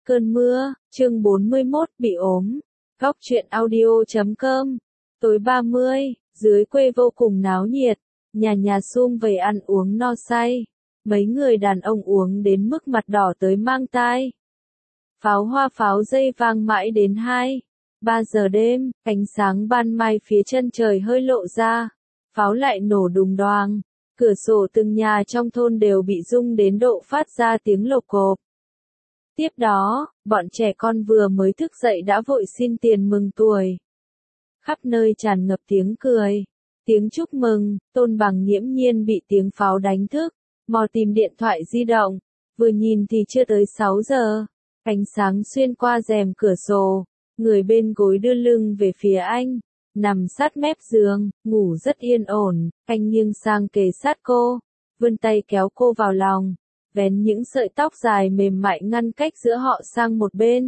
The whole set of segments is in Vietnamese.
Cơn mưa, chương 41, bị ốm. Góc truyện audio.com. Tối 30, dưới quê vô cùng náo nhiệt, nhà nhà sum vầy ăn uống no say. Mấy người đàn ông uống đến mức mặt đỏ tới mang tai. Pháo hoa pháo dây vang mãi đến 2-3 giờ đêm, ánh sáng ban mai phía chân trời hơi lộ ra. Pháo lại nổ đùng đoàng, cửa sổ từng nhà trong thôn đều bị rung đến độ phát ra tiếng lộc cộp. Tiếp đó, bọn trẻ con vừa mới thức dậy đã vội xin tiền mừng tuổi. Khắp nơi tràn ngập tiếng cười, tiếng chúc mừng. Tôn Bằng nghiễm nhiên bị tiếng pháo đánh thức, mò tìm điện thoại di động, vừa nhìn thì chưa tới 6 giờ. Ánh sáng xuyên qua rèm cửa sổ, người bên gối đưa lưng về phía anh, nằm sát mép giường, ngủ rất yên ổn. Anh nghiêng sang kề sát cô, vươn tay kéo cô vào lòng, vén những sợi tóc dài mềm mại ngăn cách giữa họ sang một bên.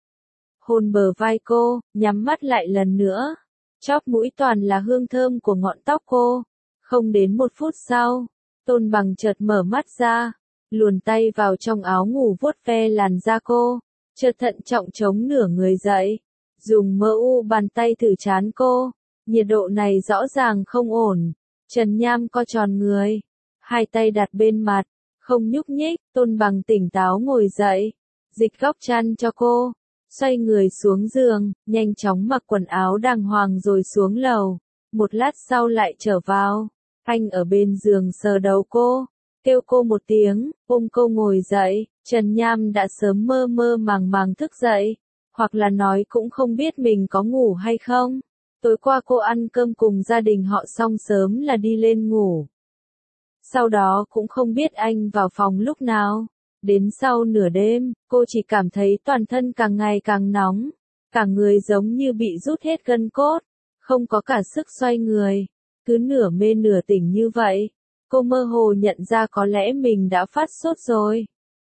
Hôn bờ vai cô, nhắm mắt lại lần nữa. Chóp mũi toàn là hương thơm của ngọn tóc cô. Không đến 1 phút sau, Tôn Bằng chợt mở mắt ra, luồn tay vào trong áo ngủ vuốt ve làn da cô, chợt thận trọng chống nửa người dậy, dùng mơ u bàn tay thử trán cô. Nhiệt độ này rõ ràng không ổn. Trần Nham co tròn người, hai tay đặt bên mặt, không nhúc nhích. Tôn Bằng tỉnh táo ngồi dậy, dịch góc chăn cho cô, xoay người xuống giường, nhanh chóng mặc quần áo đàng hoàng rồi xuống lầu. Một lát sau lại trở vào, anh ở bên giường sờ đầu cô, kêu cô một tiếng, ôm cô ngồi dậy. Trần Nham đã sớm mơ mơ màng màng thức dậy, hoặc là nói cũng không biết mình có ngủ hay không. Tối qua cô ăn cơm cùng gia đình họ xong sớm là đi lên ngủ. Sau đó cũng không biết anh vào phòng lúc nào. Đến sau nửa đêm, cô chỉ cảm thấy toàn thân càng ngày càng nóng, cả người giống như bị rút hết gân cốt, không có cả sức xoay người. Cứ nửa mê nửa tỉnh như vậy, cô mơ hồ nhận ra có lẽ mình đã phát sốt rồi.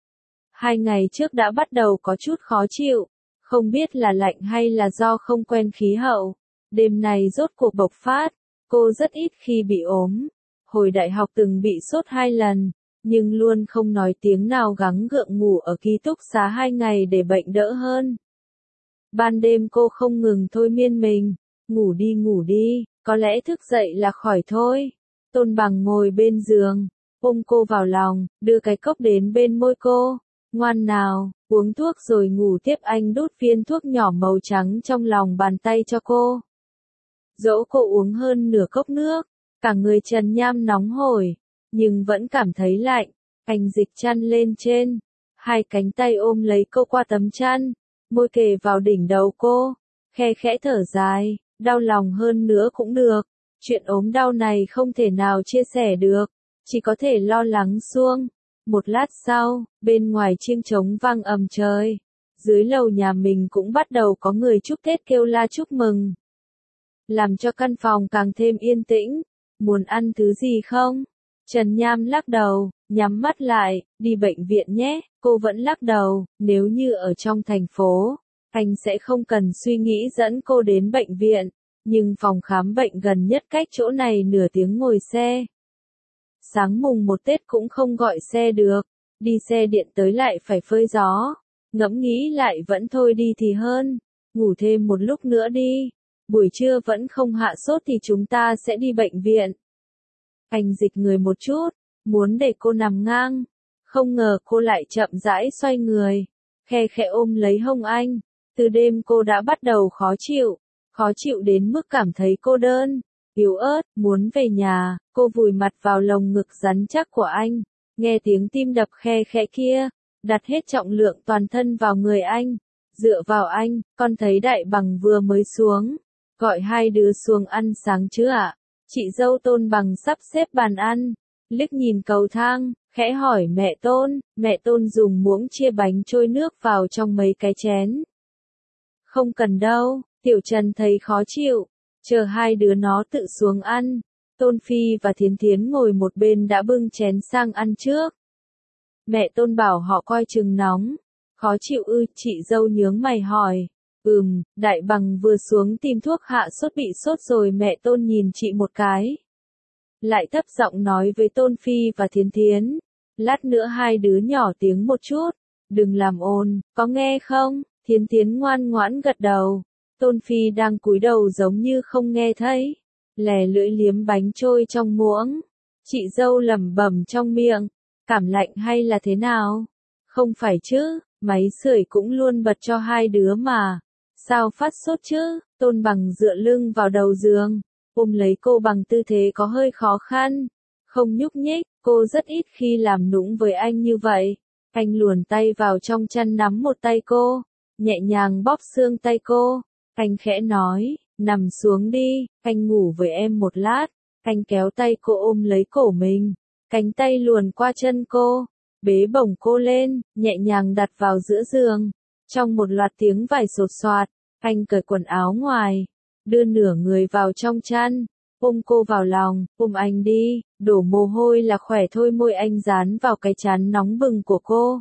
2 ngày trước đã bắt đầu có chút khó chịu, không biết là lạnh hay là do không quen khí hậu. Đêm này rốt cuộc bộc phát. Cô rất ít khi bị ốm. Hồi đại học từng bị sốt 2 lần, nhưng luôn không nói tiếng nào, gắng gượng ngủ ở ký túc xá 2 ngày để bệnh đỡ hơn. Ban đêm cô không ngừng thôi miên mình, ngủ đi, có lẽ thức dậy là khỏi thôi. Tôn Bằng ngồi bên giường, ôm cô vào lòng, đưa cái cốc đến bên môi cô. Ngoan nào, uống thuốc rồi ngủ tiếp. Anh đút viên thuốc nhỏ màu trắng trong lòng bàn tay cho cô. Dỗ cô uống hơn nửa cốc nước, cả người Trần Nham nóng hổi, nhưng vẫn cảm thấy lạnh. Anh dịch chăn lên trên, hai cánh tay ôm lấy cô qua tấm chăn, môi kề vào đỉnh đầu cô, khe khẽ thở dài, đau lòng hơn nữa cũng được. Chuyện ốm đau này không thể nào chia sẻ được, chỉ có thể lo lắng suông. Một lát sau, bên ngoài chiêng trống vang ầm trời. Dưới lầu nhà mình cũng bắt đầu có người chúc Tết kêu la chúc mừng, làm cho căn phòng càng thêm yên tĩnh. Muốn ăn thứ gì không? Trần Nham lắc đầu, nhắm mắt lại, đi bệnh viện nhé. Cô vẫn lắc đầu, nếu như ở trong thành phố, anh sẽ không cần suy nghĩ dẫn cô đến bệnh viện, nhưng phòng khám bệnh gần nhất cách chỗ này nửa tiếng ngồi xe. Sáng mùng 1 Tết cũng không gọi xe được, đi xe điện tới lại phải phơi gió. Ngẫm nghĩ lại vẫn thôi đi thì hơn, ngủ thêm một lúc nữa đi. Buổi trưa vẫn không hạ sốt thì chúng ta sẽ đi bệnh viện. Anh dịch người một chút, muốn để cô nằm ngang. Không ngờ cô lại chậm rãi xoay người, khe khẽ ôm lấy hông anh. Từ đêm cô đã bắt đầu khó chịu đến mức cảm thấy cô đơn, yếu ớt, muốn về nhà. Cô vùi mặt vào lồng ngực rắn chắc của anh, nghe tiếng tim đập khe khẽ kia, đặt hết trọng lượng toàn thân vào người anh. Dựa vào anh, con thấy Đại Bằng vừa mới xuống, gọi hai đứa xuống ăn sáng chứ ạ? Chị dâu Tôn Bằng sắp xếp bàn ăn, liếc nhìn cầu thang, khẽ hỏi mẹ Tôn dùng muỗng chia bánh trôi nước vào trong mấy cái chén. Không cần đâu, Tiểu Trần thấy khó chịu, chờ hai đứa nó tự xuống ăn. Tôn Phi và Thiến Thiến ngồi một bên đã bưng chén sang ăn trước. Mẹ Tôn bảo họ coi chừng nóng. Khó chịu ư? Chị dâu nhướng mày hỏi. Đại Bằng vừa xuống tìm thuốc hạ sốt, bị sốt rồi. Mẹ Tôn nhìn chị một cái, lại thấp giọng nói với Tôn Phi và Thiến Thiến. Lát nữa hai đứa nhỏ tiếng một chút, Đừng làm ồn, có nghe không? Thiến Thiến ngoan ngoãn gật đầu. Tôn Phi đang cúi đầu giống như không nghe thấy. Lè lưỡi liếm bánh trôi trong muỗng. Chị dâu lẩm bẩm trong miệng. Cảm lạnh hay là thế nào? Không phải chứ, máy sưởi cũng luôn bật cho hai đứa mà. Sao phát sốt chứ? Tôn Bằng dựa lưng vào đầu giường, ôm lấy cô bằng tư thế có hơi khó khăn. Không nhúc nhích, cô rất ít khi làm nũng với anh như vậy. Anh luồn tay vào trong chăn nắm một tay cô, nhẹ nhàng bóp xương tay cô. Anh khẽ nói, nằm xuống đi, anh ngủ với em một lát. Anh kéo tay cô ôm lấy cổ mình, cánh tay luồn qua chân cô, bế bổng cô lên, nhẹ nhàng đặt vào giữa giường. Trong một loạt tiếng vải sột soạt, anh cởi quần áo ngoài, đưa nửa người vào trong chăn, ôm cô vào lòng, ôm anh đi, đổ mồ hôi là khỏe thôi. Môi anh dán vào cái trán nóng bừng của cô.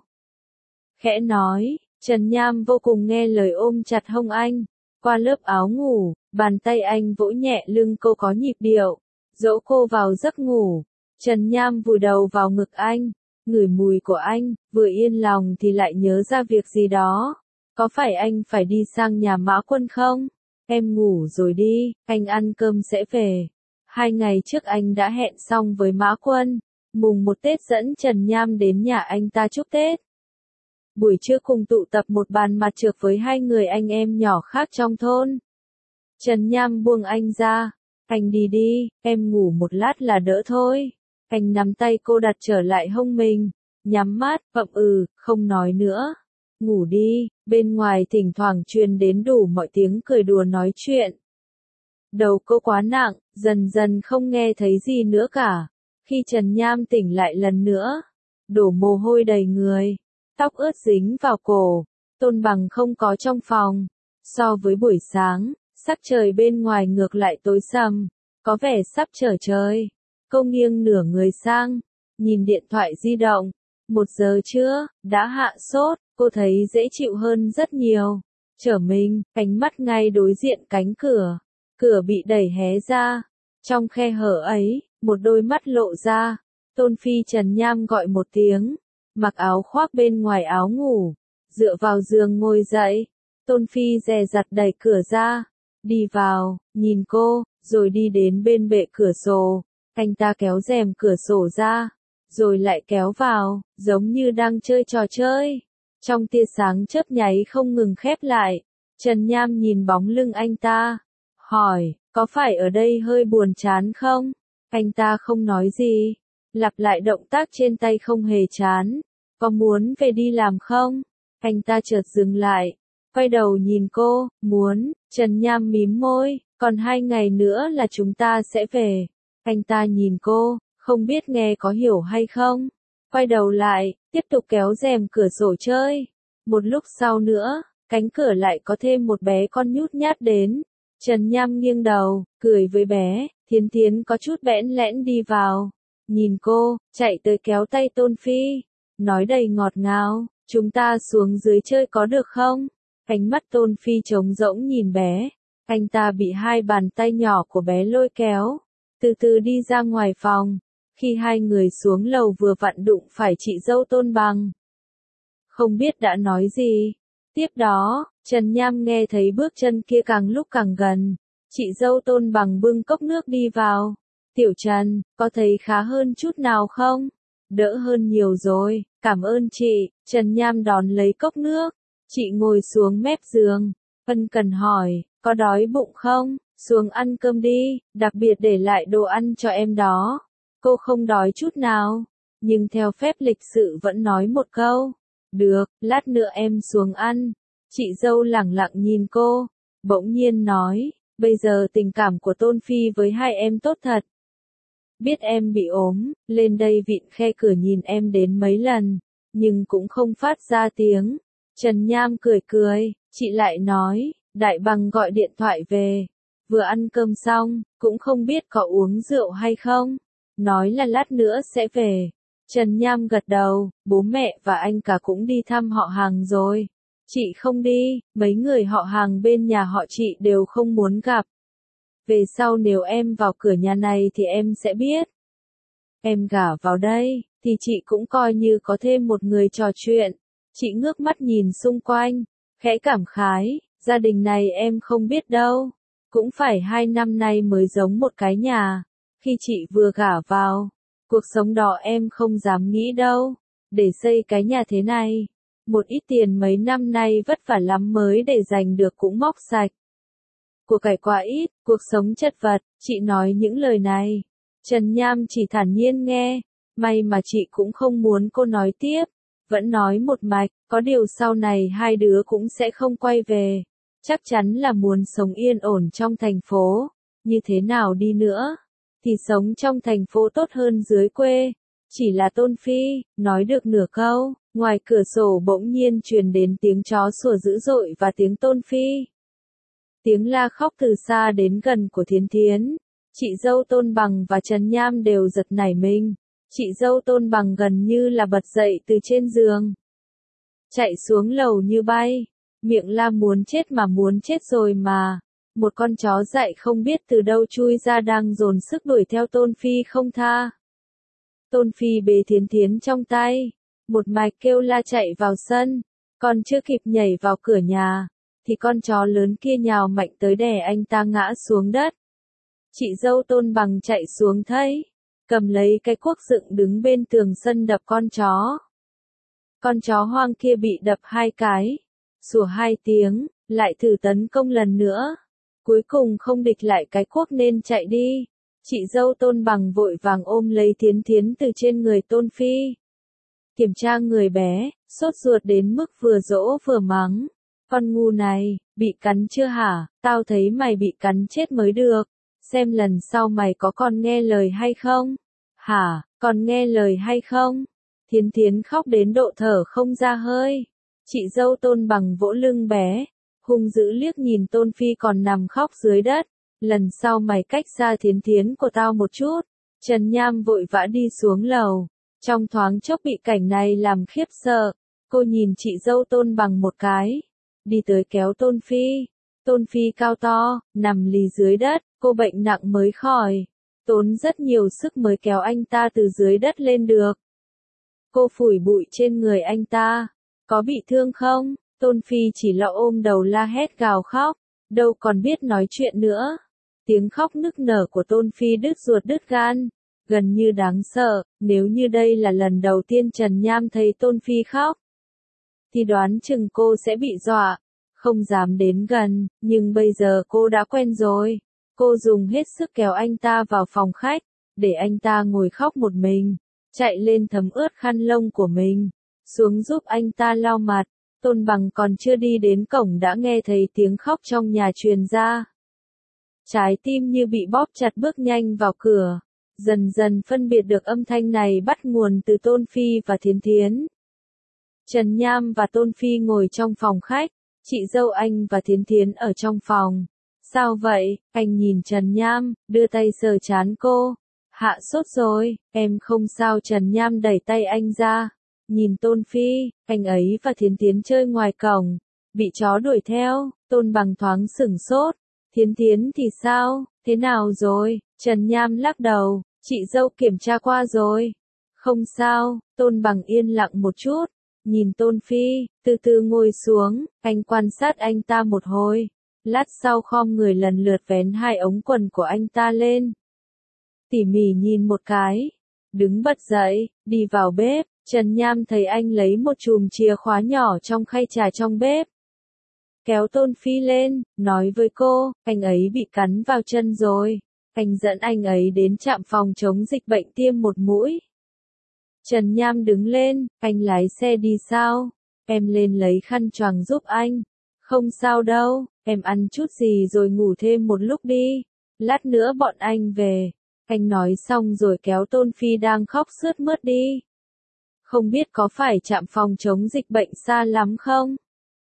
Khẽ nói, Trần Nham vô cùng nghe lời ôm chặt hông anh, qua lớp áo ngủ, bàn tay anh vỗ nhẹ lưng cô có nhịp điệu, dỗ cô vào giấc ngủ. Trần Nham vùi đầu vào ngực anh, ngửi mùi của anh, vừa yên lòng thì lại nhớ ra việc gì đó. Có phải anh phải đi sang nhà Mã Quân không? Em ngủ rồi đi, anh ăn cơm sẽ về. 2 ngày trước anh đã hẹn xong với Mã Quân, mùng 1 Tết dẫn Trần Nham đến nhà anh ta chúc Tết. Buổi trưa cùng tụ tập một bàn mặt trược với 2 người anh em nhỏ khác trong thôn. Trần Nham buông anh ra, anh đi đi, em ngủ một lát là đỡ thôi. Anh nắm tay cô đặt trở lại hông mình, nhắm mắt, không nói nữa. Ngủ đi, bên ngoài thỉnh thoảng truyền đến đủ mọi tiếng cười đùa nói chuyện. Đầu cô quá nặng, dần dần không nghe thấy gì nữa cả. Khi Trần Nham tỉnh lại lần nữa, đổ mồ hôi đầy người, tóc ướt dính vào cổ. Tôn Bằng không có trong phòng. So với buổi sáng, sắc trời bên ngoài ngược lại tối sầm, có vẻ sắp trở trời. Cô nghiêng nửa người sang, nhìn điện thoại di động. 1 giờ trưa, đã hạ sốt, cô thấy dễ chịu hơn rất nhiều. Trở mình, ánh mắt ngay đối diện cánh cửa. Cửa bị đẩy hé ra. Trong khe hở ấy, một đôi mắt lộ ra. Tôn Phi Trần Nham gọi một tiếng, mặc áo khoác bên ngoài áo ngủ, dựa vào giường ngồi dậy. Tôn Phi dè dặt đẩy cửa ra, đi vào, nhìn cô, rồi đi đến bên bệ cửa sổ. Anh ta kéo rèm cửa sổ ra, rồi lại kéo vào, giống như đang chơi trò chơi. Trong tia sáng chớp nháy không ngừng khép lại, Trần Nham nhìn bóng lưng anh ta, hỏi, có phải ở đây hơi buồn chán không? Anh ta không nói gì, lặp lại động tác trên tay không hề chán. Có muốn về đi làm không? Anh ta chợt dừng lại, quay đầu nhìn cô, muốn. Trần Nham mím môi, còn 2 ngày nữa là chúng ta sẽ về. Anh ta nhìn cô, không biết nghe có hiểu hay không. Quay đầu lại, tiếp tục kéo rèm cửa sổ chơi. Một lúc sau nữa, cánh cửa lại có thêm một bé con nhút nhát đến. Trần Nham nghiêng đầu, cười với bé. Thiến Thiến có chút bẽn lẽn đi vào, nhìn cô, chạy tới kéo tay Tôn Phi, nói đầy ngọt ngào, chúng ta xuống dưới chơi có được không? Ánh mắt Tôn Phi trống rỗng nhìn bé, anh ta bị 2 bàn tay nhỏ của bé lôi kéo, từ từ đi ra ngoài phòng. Khi 2 người xuống lầu vừa vặn đụng phải chị dâu Tôn Bằng. Không biết đã nói gì. Tiếp đó, Trần Nham nghe thấy bước chân kia càng lúc càng gần. Chị dâu Tôn Bằng bưng cốc nước đi vào. Tiểu Trần, có thấy khá hơn chút nào không? Đỡ hơn nhiều rồi, cảm ơn chị. Trần Nham đón lấy cốc nước. Chị ngồi xuống mép giường, ân cần hỏi, có đói bụng không? Xuống ăn cơm đi, đặc biệt để lại đồ ăn cho em đó. Cô không đói chút nào, nhưng theo phép lịch sự vẫn nói một câu. Được, lát nữa em xuống ăn. Chị dâu lẳng lặng nhìn cô, bỗng nhiên nói, bây giờ tình cảm của Tôn Phi với 2 em tốt thật. Biết em bị ốm, lên đây vịn khe cửa nhìn em đến mấy lần, nhưng cũng không phát ra tiếng. Trần Nham cười cười, chị lại nói, Đại Bằng gọi điện thoại về, vừa ăn cơm xong, cũng không biết có uống rượu hay không, nói là lát nữa sẽ về. Trần Nham gật đầu, bố mẹ và anh cả cũng đi thăm họ hàng rồi. Chị không đi, mấy người họ hàng bên nhà họ chị đều không muốn gặp. Về sau nếu em vào cửa nhà này thì em sẽ biết. Em gả vào đây, thì chị cũng coi như có thêm một người trò chuyện. Chị ngước mắt nhìn xung quanh, khẽ cảm khái, gia đình này em không biết đâu. Cũng phải 2 năm nay mới giống một cái nhà. Khi chị vừa gả vào, cuộc sống đó em không dám nghĩ đâu. Để xây cái nhà thế này, một ít tiền mấy năm nay vất vả lắm mới để dành được cũng móc sạch. Của cải quá ít, cuộc sống chật vật, chị nói những lời này. Trần Nham chỉ thản nhiên nghe, may mà chị cũng không muốn cô nói tiếp, vẫn nói một mạch, có điều sau này hai đứa cũng sẽ không quay về, chắc chắn là muốn sống yên ổn trong thành phố, như thế nào đi nữa, thì sống trong thành phố tốt hơn dưới quê. Chỉ là Tôn Phi, nói được nửa câu, ngoài cửa sổ bỗng nhiên truyền đến tiếng chó sủa dữ dội và tiếng Tôn Phi. Tiếng la khóc từ xa đến gần của Thiến Thiến. Chị dâu Tôn Bằng và Trần Nham đều giật nảy mình. Chị dâu Tôn Bằng gần như là bật dậy từ trên giường. Chạy xuống lầu như bay. Miệng la muốn chết rồi mà. Một con chó dại không biết từ đâu chui ra đang dồn sức đuổi theo Tôn Phi không tha. Tôn Phi bế Thiến Thiến trong tay. Một mạch kêu la chạy vào sân. Còn chưa kịp nhảy vào cửa nhà, thì con chó lớn kia nhào mạnh tới đè anh ta ngã xuống đất. Chị dâu Tôn Bằng chạy xuống thấy, cầm lấy cái cuốc dựng đứng bên tường sân đập con chó. Con chó hoang kia bị đập 2 cái, sủa 2 tiếng, lại thử tấn công lần nữa. Cuối cùng không địch lại cái cuốc nên chạy đi. Chị dâu Tôn Bằng vội vàng ôm lấy Thiến Thiến từ trên người Tôn Phi. Kiểm tra người bé, sốt ruột đến mức vừa dỗ vừa mắng. Con ngu này, bị cắn chưa hả? Tao thấy mày bị cắn chết mới được. Xem lần sau mày có còn nghe lời hay không? Hả, còn nghe lời hay không? Thiến Thiến khóc đến độ thở không ra hơi. Chị dâu Tôn Bằng vỗ lưng bé, hung dữ liếc nhìn Tôn Phi còn nằm khóc dưới đất. Lần sau mày cách xa Thiến Thiến của tao một chút. Trần Nham vội vã đi xuống lầu. Trong thoáng chốc bị cảnh này làm khiếp sợ. Cô nhìn chị dâu Tôn Bằng một cái. Đi tới kéo Tôn Phi. Tôn Phi cao to, nằm lì dưới đất, cô bệnh nặng mới khỏi. Tốn rất nhiều sức mới kéo anh ta từ dưới đất lên được. Cô phủi bụi trên người anh ta. Có bị thương không? Tôn Phi chỉ lo ôm đầu la hét gào khóc, đâu còn biết nói chuyện nữa. Tiếng khóc nức nở của Tôn Phi đứt ruột đứt gan, gần như đáng sợ. Nếu như đây là lần đầu tiên Trần Nham thấy Tôn Phi khóc, thì đoán chừng cô sẽ bị dọa, không dám đến gần, nhưng bây giờ cô đã quen rồi. Cô dùng hết sức kéo anh ta vào phòng khách, để anh ta ngồi khóc một mình, chạy lên thấm ướt khăn lông của mình, xuống giúp anh ta lau mặt. Tôn Bằng còn chưa đi đến cổng đã nghe thấy tiếng khóc trong nhà truyền ra. Trái tim như bị bóp chặt bước nhanh vào cửa, dần dần phân biệt được âm thanh này bắt nguồn từ Tôn Phi và Thiến Thiến. Trần Nham và Tôn Phi ngồi trong phòng khách, chị dâu anh và Thiến Thiến ở trong phòng. Sao vậy? Anh nhìn Trần Nham, đưa tay sờ trán cô. Hạ sốt rồi, em không sao. Trần Nham đẩy tay anh ra. Nhìn Tôn Phi, anh ấy và Thiến Thiến chơi ngoài cổng, bị chó đuổi theo. Tôn Bằng thoáng sửng sốt. Thiến Thiến thì sao? Thế nào rồi? Trần Nham lắc đầu, chị dâu kiểm tra qua rồi. Không sao. Tôn Bằng yên lặng một chút. Nhìn Tôn Phi, từ từ ngồi xuống, anh quan sát anh ta một hồi. Lát sau khom người lần lượt vén 2 ống quần của anh ta lên. Tỉ mỉ nhìn một cái. Đứng bật dậy, đi vào bếp. Trần Nham thấy anh lấy một chùm chìa khóa nhỏ trong khay trà trong bếp. Kéo Tôn Phi lên, nói với cô, anh ấy bị cắn vào chân rồi. Anh dẫn anh ấy đến trạm phòng chống dịch bệnh tiêm 1 mũi. Trần Nham đứng lên, anh lái xe đi sao? Em lên lấy khăn choàng giúp anh. Không sao đâu, em ăn chút gì rồi ngủ thêm một lúc đi. Lát nữa bọn anh về. Anh nói xong rồi kéo Tôn Phi đang khóc sướt mướt đi. Không biết có phải trạm phòng chống dịch bệnh xa lắm không?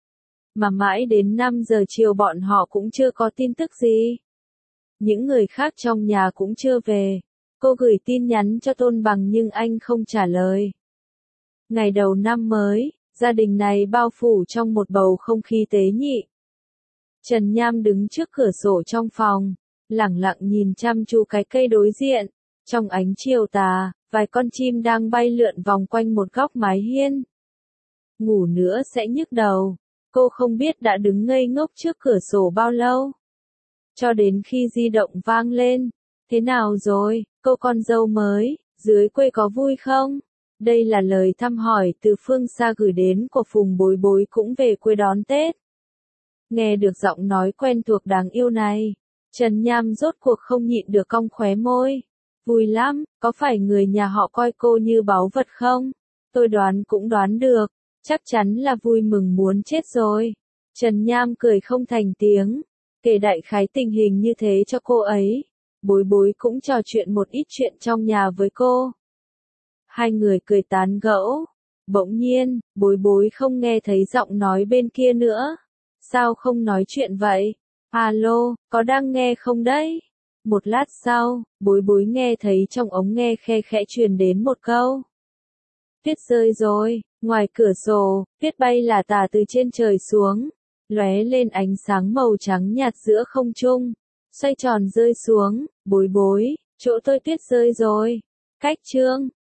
Mà mãi đến 5 giờ chiều bọn họ cũng chưa có tin tức gì. Những người khác trong nhà cũng chưa về. Cô gửi tin nhắn cho Tôn Bằng nhưng anh không trả lời. Ngày đầu năm mới, gia đình này bao phủ trong một bầu không khí tế nhị. Trần Nham đứng trước cửa sổ trong phòng, lẳng lặng nhìn chăm chú cái cây đối diện. Trong ánh chiều tà, vài con chim đang bay lượn vòng quanh một góc mái hiên. ngủ nữa sẽ nhức đầu. Cô không biết đã đứng ngây ngốc trước cửa sổ bao lâu. Cho đến khi di động vang lên. Thế nào rồi, cô con dâu mới, dưới quê có vui không? Đây là lời thăm hỏi từ phương xa gửi đến của Phùng Bối Bối cũng về quê đón Tết. Nghe được giọng nói quen thuộc đáng yêu này, Trần Nham rốt cuộc không nhịn được cong khóe môi. Vui lắm, có phải người nhà họ coi cô như báu vật không? Tôi đoán cũng đoán được, chắc chắn là vui mừng muốn chết rồi. Trần Nham cười không thành tiếng, kể đại khái tình hình như thế cho cô ấy. Bối Bối cũng trò chuyện một ít chuyện trong nhà với cô. Hai người cười tán gẫu. Bỗng nhiên, Bối Bối không nghe thấy giọng nói bên kia nữa. Sao không nói chuyện vậy? Alo, có đang nghe không đấy? Một lát sau, Bối Bối nghe thấy trong ống nghe khe khẽ truyền đến một câu. Tuyết rơi rồi, ngoài cửa sổ, tuyết bay là tả từ trên trời xuống, lóe lên ánh sáng màu trắng nhạt giữa không trung, xoay tròn rơi xuống. Bối Bối, chỗ tôi tuyết rơi rồi. Cách chương